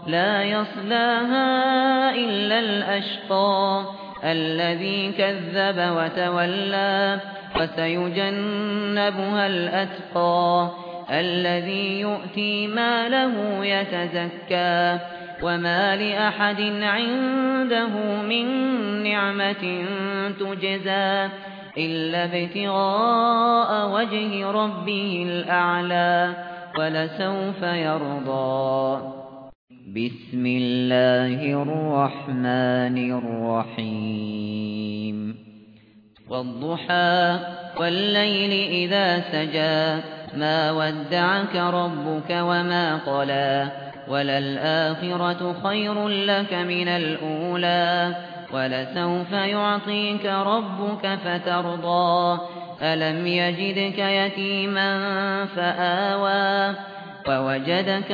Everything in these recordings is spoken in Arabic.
لا يصلاها إلا الأشقى الذي كذب وتولى وسيجنبها الأتقى الذي يؤتي ماله يتزكى وما لأحد عنده من نعمة تجزى إلا ابتغاء وجه ربه الأعلى ولسوف يرضى. بسم الله الرحمن الرحيم. والضحى والليل إذا سجى ما ودعك ربك وما قلى وللآخرة خير لك من الأولى ولسوف يعطيك ربك فترضى ألم يجدك يتيما فآوى ووجدك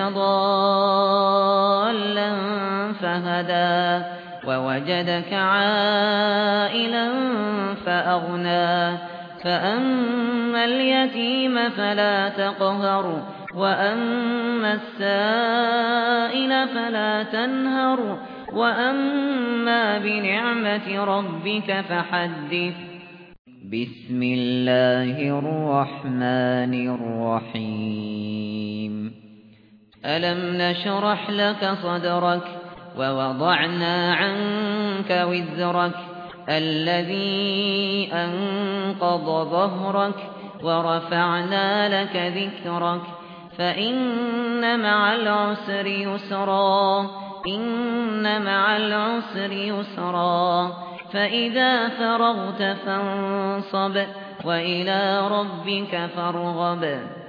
ضالا فهدى ووجدك عائلا فأغنى فأما اليتيم فلا تقهر وأما السائل فلا تنهر وأما بنعمة ربك فحدث. بسم الله الرحمن الرحيم. ألم نشرح لك صدرك ووضعنا عنك وزرك الذي أنقض ظهرك ورفعنا لك ذكرك فإن مع العسر يسرا إن مع العسر يسرا فإذا فرغت فانصب وإلى ربك فارغب.